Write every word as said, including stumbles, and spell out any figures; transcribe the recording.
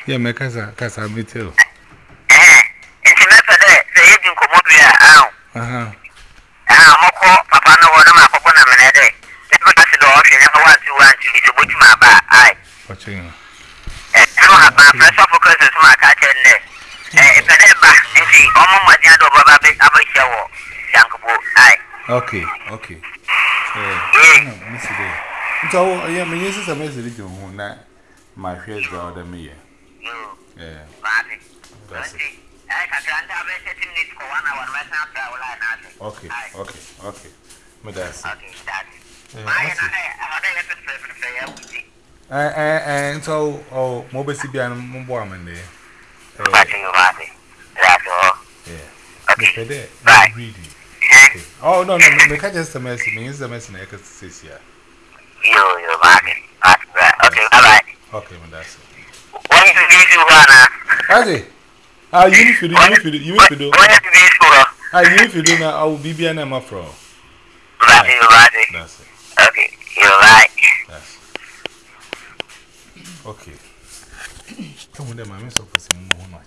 Yeah, me casa casa me too. Eh, it's not for that. The agent come up here. Uh huh. Ah, Moko, Papa, no one of my Papa, and I did. Never got the option. Never want to want to. It's a butch my back. I. Watching. I don't have my first focus is my catch in there. Eh, if I never, and see, almost my dad over a bit of a show. Yanko, I. Okay, okay. Yeah. No, miss it. So, yeah, my yes is a message to who not my fears the other me. You, Yeah, Martin. that's it. I can't have a setting it for one hour. My son, I will not. Okay, okay, okay. But that's it. Okay, that. Yeah, My, that's it. I had a preference for you. And so, oh, mobile C B and Mumboam there. Martin, Martin. That's all. Yeah. Okay. The Bye. greedy. Eh? Okay. Oh, no, no, no, can't just a mess. Me is a mess in the ecosystem. You, you, Martin. Martin, right. Okay, bye bye. Okay, man, that's it. When you finish, you wanna. Adi, ah, you if you do, you if you do, you if you do. When you finish, you wanna. Ah, you if you do now, I will be behind my fro. Martin, you, Martin. That's it. Okay, you're right. That's okay. Come on, my miss of us in more.